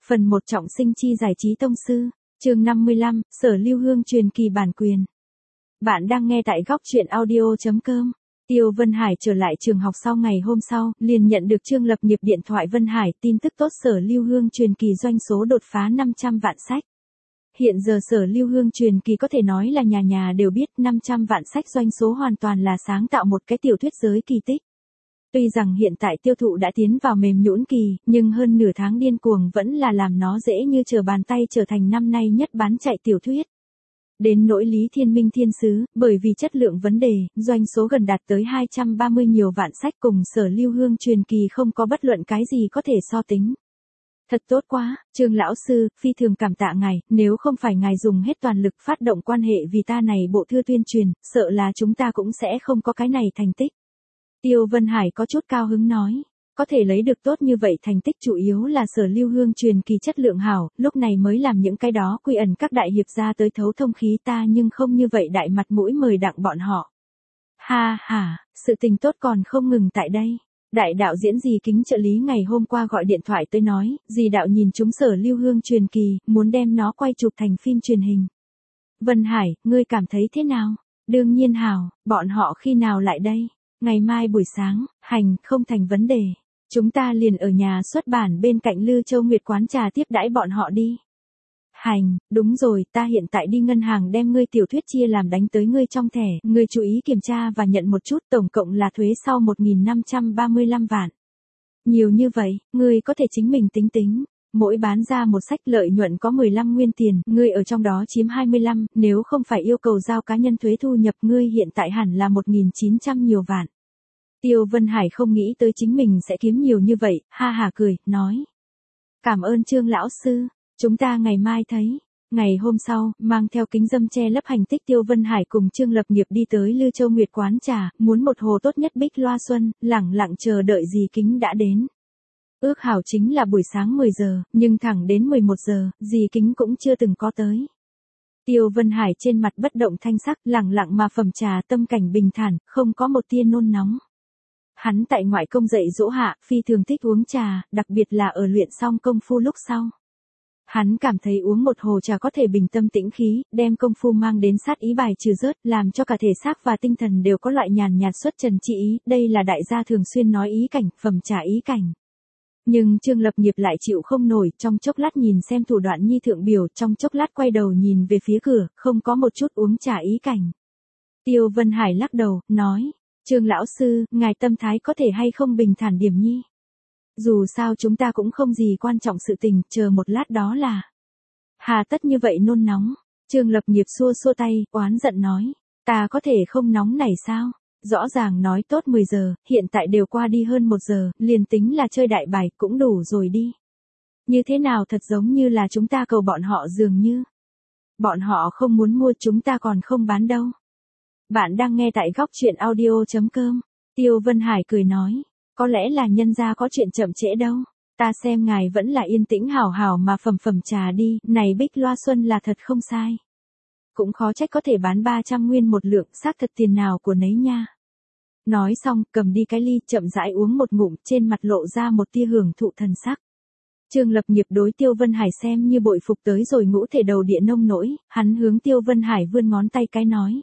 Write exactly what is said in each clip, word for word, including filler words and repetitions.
Phần một trọng sinh chi giải trí tông sư, chương năm mươi lăm, Sở Lưu Hương truyền kỳ bản quyền. Bạn đang nghe tại góc truyện audio chấm com. Tiêu Vân Hải trở lại trường học sau ngày hôm sau, liền nhận được Trương Lập Nghiệp điện thoại. Vân Hải, tin tức tốt, Sở Lưu Hương truyền kỳ doanh số đột phá năm trăm vạn sách. Hiện giờ Sở Lưu Hương truyền kỳ có thể nói là nhà nhà đều biết, năm trăm vạn sách doanh số hoàn toàn là sáng tạo một cái tiểu thuyết giới kỳ tích. Tuy rằng hiện tại tiêu thụ đã tiến vào mềm nhũn kỳ, nhưng hơn nửa tháng điên cuồng vẫn là làm nó dễ như trở bàn tay trở thành năm nay nhất bán chạy tiểu thuyết. Đến nỗi Lý Thiên Minh Thiên Sứ, bởi vì chất lượng vấn đề, doanh số gần đạt tới hai trăm ba mươi nhiều vạn sách, cùng Sở Lưu Hương truyền kỳ không có bất luận cái gì có thể so tính. Thật tốt quá, Trương lão sư, phi thường cảm tạ ngài, nếu không phải ngài dùng hết toàn lực phát động quan hệ vì ta này bộ thư tuyên truyền, sợ là chúng ta cũng sẽ không có cái này thành tích. Tiêu Vân Hải có chút cao hứng nói, có thể lấy được tốt như vậy thành tích chủ yếu là Sở Lưu Hương truyền kỳ chất lượng hảo, lúc này mới làm những cái đó quy ẩn các đại hiệp ra tới thấu thông khí ta, nhưng không như vậy đại mặt mũi mời đặng bọn họ. Ha ha, sự tình tốt còn không ngừng tại đây. Đại đạo diễn Dì Kính trợ lý ngày hôm qua gọi điện thoại tới nói, Dì đạo nhìn chúng Sở Lưu Hương truyền kỳ, muốn đem nó quay chụp thành phim truyền hình. Vân Hải, ngươi cảm thấy thế nào? Đương nhiên hảo, bọn họ khi nào lại đây? Ngày mai buổi sáng, hành, không thành vấn đề. Chúng ta liền ở nhà xuất bản bên cạnh Lư Châu Nguyệt quán trà tiếp đãi bọn họ đi. Hành, đúng rồi, ta hiện tại đi ngân hàng đem ngươi tiểu thuyết chia làm đánh tới ngươi trong thẻ, ngươi chú ý kiểm tra và nhận một chút, tổng cộng là thuế sau một nghìn năm trăm ba mươi lăm vạn. Nhiều như vậy, ngươi có thể chính mình tính tính. Mỗi bán ra một sách lợi nhuận có mười lăm nguyên tiền, ngươi ở trong đó chiếm hai mươi lăm, nếu không phải yêu cầu giao cá nhân thuế thu nhập, ngươi hiện tại hẳn là một nghìn chín trăm nhiều vạn. Tiêu Vân Hải không nghĩ tới chính mình sẽ kiếm nhiều như vậy, ha ha cười, nói. Cảm ơn Trương lão sư, chúng ta ngày mai thấy. Ngày hôm sau, mang theo kính dâm che lấp hành tích, Tiêu Vân Hải cùng Trương Lập Nghiệp đi tới Lư Châu Nguyệt quán trà, muốn một hồ tốt nhất bích loa xuân, lẳng lặng chờ đợi Dì Kính đã đến. Ước hảo chính là buổi sáng mười giờ, nhưng thẳng đến mười một giờ, Dì Kính cũng chưa từng có tới. Tiêu Vân Hải trên mặt bất động thanh sắc, lẳng lặng mà phẩm trà, tâm cảnh bình thản, không có một tia nôn nóng. Hắn tại ngoại công dạy dỗ hạ, phi thường thích uống trà, đặc biệt là ở luyện xong công phu lúc sau. Hắn cảm thấy uống một hồ trà có thể bình tâm tĩnh khí, đem công phu mang đến sát ý bài trừ rớt, làm cho cả thể xác và tinh thần đều có loại nhàn nhạt xuất trần chi ý, đây là đại gia thường xuyên nói ý cảnh, phẩm trà ý cảnh. Nhưng Trương Lập Nghiệp lại chịu không nổi, trong chốc lát nhìn xem thủ đoạn nhi thượng biểu, trong chốc lát quay đầu nhìn về phía cửa, không có một chút uống trà ý cảnh. Tiêu Vân Hải lắc đầu, nói, Trương lão sư, ngài tâm thái có thể hay không bình thản điểm nhi? Dù sao chúng ta cũng không gì quan trọng sự tình, chờ một lát đó là. Hà tất như vậy nôn nóng. Trương Lập Nghiệp xua xua tay, oán giận nói, ta có thể không nóng này sao? Rõ ràng nói tốt mười giờ, hiện tại đều qua đi hơn một giờ, liền tính là chơi đại bài cũng đủ rồi đi. Như thế nào thật giống như là chúng ta cầu bọn họ dường như. Bọn họ không muốn mua, chúng ta còn không bán đâu. Bạn đang nghe tại góc truyện audio chấm com. Tiêu Vân Hải cười nói, có lẽ là nhân gia có chuyện chậm trễ đâu. Ta xem ngài vẫn là yên tĩnh hảo hảo mà phẩm phẩm trà đi, này bích loa xuân là thật không sai. Cũng khó trách có thể bán ba trăm nguyên một lượng, xác thật tiền nào của nấy nha. Nói xong, cầm đi cái ly, chậm rãi uống một ngụm, trên mặt lộ ra một tia hưởng thụ thần sắc. Trương Lập Nghiệp đối Tiêu Vân Hải xem như bội phục tới rồi ngũ thể đầu địa nông nỗi, hắn hướng Tiêu Vân Hải vươn ngón tay cái nói.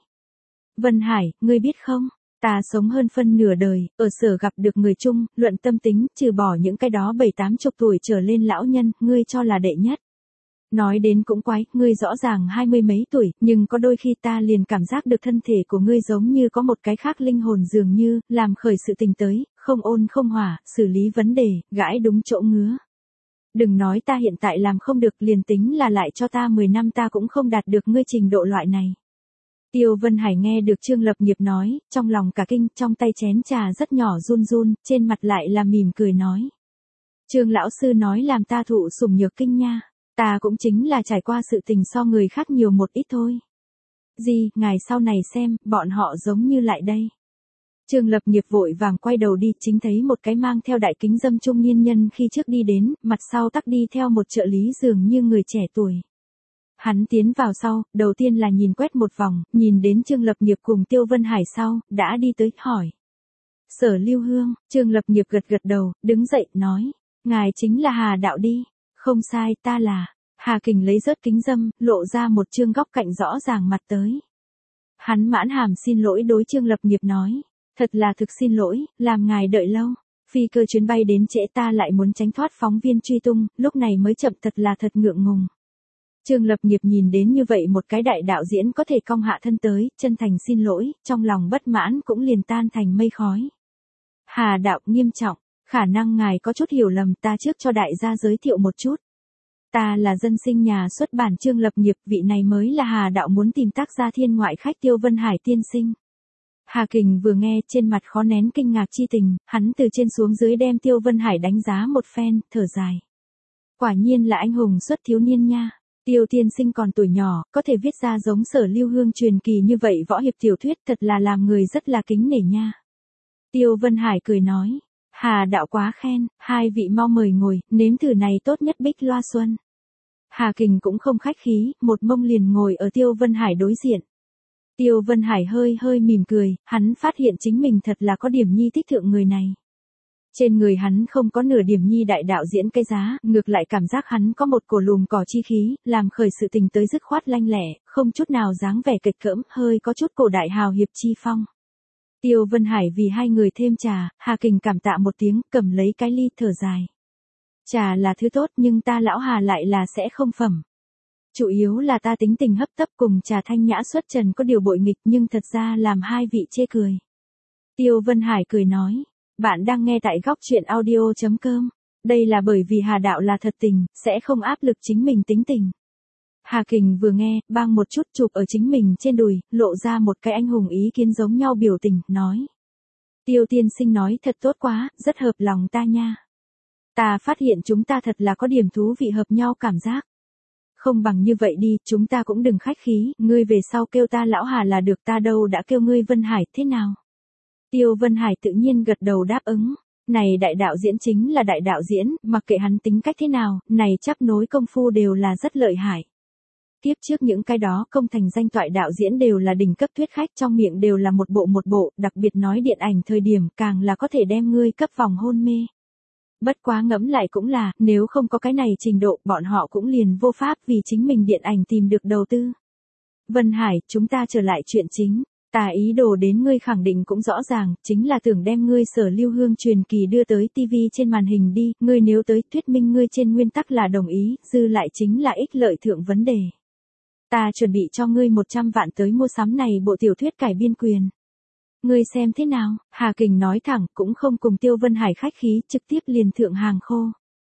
Vân Hải, ngươi biết không, ta sống hơn phân nửa đời, ở Sở gặp được người chung, luận tâm tính, trừ bỏ những cái đó bảy tám chục tuổi trở lên lão nhân, ngươi cho là đệ nhất. Nói đến cũng quái, ngươi rõ ràng hai mươi mấy tuổi, nhưng có đôi khi ta liền cảm giác được thân thể của ngươi giống như có một cái khác linh hồn dường như, làm khởi sự tình tới, không ôn không hỏa, xử lý vấn đề, gãi đúng chỗ ngứa. Đừng nói ta hiện tại làm không được, liền tính là lại cho ta mười năm ta cũng không đạt được ngươi trình độ loại này. Tiêu Vân Hải nghe được Trương Lập Nghiệp nói, trong lòng cả kinh, trong tay chén trà rất nhỏ run run, trên mặt lại là mỉm cười nói. Trương lão sư nói làm ta thụ sủng nhược kinh nha, ta cũng chính là trải qua sự tình so người khác nhiều một ít thôi. Gì, ngài sau này xem, bọn họ giống như lại đây. Trương Lập Nghiệp vội vàng quay đầu đi, chính thấy một cái mang theo đại kính dâm trung niên nhân khi trước đi đến, mặt sau tắc đi theo một trợ lý dường như người trẻ tuổi. Hắn tiến vào sau, đầu tiên là nhìn quét một vòng, nhìn đến Trương Lập Nghiệp cùng Tiêu Vân Hải sau, đã đi tới, hỏi. Sở Lưu Hương, Trương Lập Nghiệp gật gật đầu, đứng dậy, nói, ngài chính là Hà đạo đi. Không sai, ta là. Hà Kình lấy rớt kính râm, lộ ra một trương góc cạnh rõ ràng mặt tới. Hắn mãn hàm xin lỗi đối Trương Lập Nghiệp nói. Thật là thực xin lỗi, làm ngài đợi lâu. Phi cơ chuyến bay đến trễ ta lại muốn tránh thoát phóng viên truy tung, lúc này mới chậm thật là thật ngượng ngùng. Trương Lập Nghiệp nhìn đến như vậy một cái đại đạo diễn có thể cong hạ thân tới, chân thành xin lỗi, trong lòng bất mãn cũng liền tan thành mây khói. Hà đạo nghiêm trọng, khả năng ngài có chút hiểu lầm, ta trước cho đại gia giới thiệu một chút. Ta là dân sinh nhà xuất bản Trương Lập Nghiệp, vị này mới là Hà đạo muốn tìm tác gia thiên ngoại khách Tiêu Vân Hải tiên sinh. Hà Kình vừa nghe trên mặt khó nén kinh ngạc chi tình, hắn từ trên xuống dưới đem Tiêu Vân Hải đánh giá một phen, thở dài. Quả nhiên là anh hùng xuất thiếu niên nha. Tiêu tiên sinh còn tuổi nhỏ, có thể viết ra giống Sở Lưu Hương truyền kỳ như vậy võ hiệp tiểu thuyết thật là làm người rất là kính nể nha. Tiêu Vân Hải cười nói, Hà đạo quá khen, hai vị mau mời ngồi, nếm thử này tốt nhất bích loa xuân. Hà Kình cũng không khách khí, một mông liền ngồi ở Tiêu Vân Hải đối diện. Tiêu Vân Hải hơi hơi mỉm cười, hắn phát hiện chính mình thật là có điểm nhi thích thượng người này. Trên người hắn không có nửa điểm nhi đại đạo diễn cái giá, ngược lại cảm giác hắn có một cổ lùm cỏ chi khí, làm khởi sự tình tới dứt khoát lanh lẻ, không chút nào dáng vẻ kịch cỡm, hơi có chút cổ đại hào hiệp chi phong. Tiêu Vân Hải vì hai người thêm trà, Hà Kình cảm tạ một tiếng, cầm lấy cái ly thở dài. Trà là thứ tốt nhưng ta lão Hà lại là sẽ không phẩm. Chủ yếu là ta tính tình hấp tấp cùng trà thanh nhã xuất trần có điều bội nghịch nhưng thật ra làm hai vị chê cười. Tiêu Vân Hải cười nói, bạn đang nghe tại góc truyện audio chấm com. Đây là bởi vì Hà đạo là thật tình, sẽ không áp lực chính mình tính tình. Hà Kình vừa nghe, bang một chút chụp ở chính mình trên đùi, lộ ra một cái anh hùng ý kiến giống nhau biểu tình, nói. Tiêu tiên sinh nói thật tốt quá, rất hợp lòng ta nha. Ta phát hiện chúng ta thật là có điểm thú vị hợp nhau cảm giác. Không bằng như vậy đi, chúng ta cũng đừng khách khí, ngươi về sau kêu ta lão Hà là được, ta đâu đã kêu ngươi Vân Hải, thế nào? Tiêu Vân Hải tự nhiên gật đầu đáp ứng. Này đại đạo diễn chính là đại đạo diễn, mặc kệ hắn tính cách thế nào, này chắp nối công phu đều là rất lợi hại. Tiếp trước những cái đó công thành danh toại đạo diễn đều là đỉnh cấp thuyết khách, trong miệng đều là một bộ một bộ, đặc biệt nói điện ảnh thời điểm càng là có thể đem ngươi cấp vòng hôn mê. Bất quá ngẫm lại cũng là, nếu không có cái này trình độ, bọn họ cũng liền vô pháp vì chính mình điện ảnh tìm được đầu tư. Vân Hải, chúng ta trở lại chuyện chính. Ta ý đồ đến ngươi khẳng định cũng rõ ràng, chính là tưởng đem ngươi Sở Lưu Hương truyền kỳ đưa tới ti vi trên màn hình đi, ngươi nếu tới thuyết minh ngươi trên nguyên tắc là đồng ý, dư lại chính là ích lợi thượng vấn đề. Ta chuẩn bị cho ngươi một trăm vạn tới mua sắm này bộ tiểu thuyết cải biên quyền. Ngươi xem thế nào? Hà Kình nói thẳng, cũng không cùng Tiêu Vân Hải khách khí, trực tiếp liền thượng hàng khô.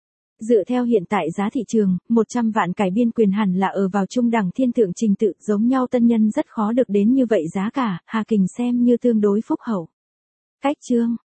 Dựa theo hiện tại giá thị trường, một trăm vạn cải biên quyền hẳn là ở vào trung đẳng thiên thượng trình tự, giống nhau tân nhân rất khó được đến như vậy giá cả, Hà Kình xem như tương đối phúc hậu. Cách chương,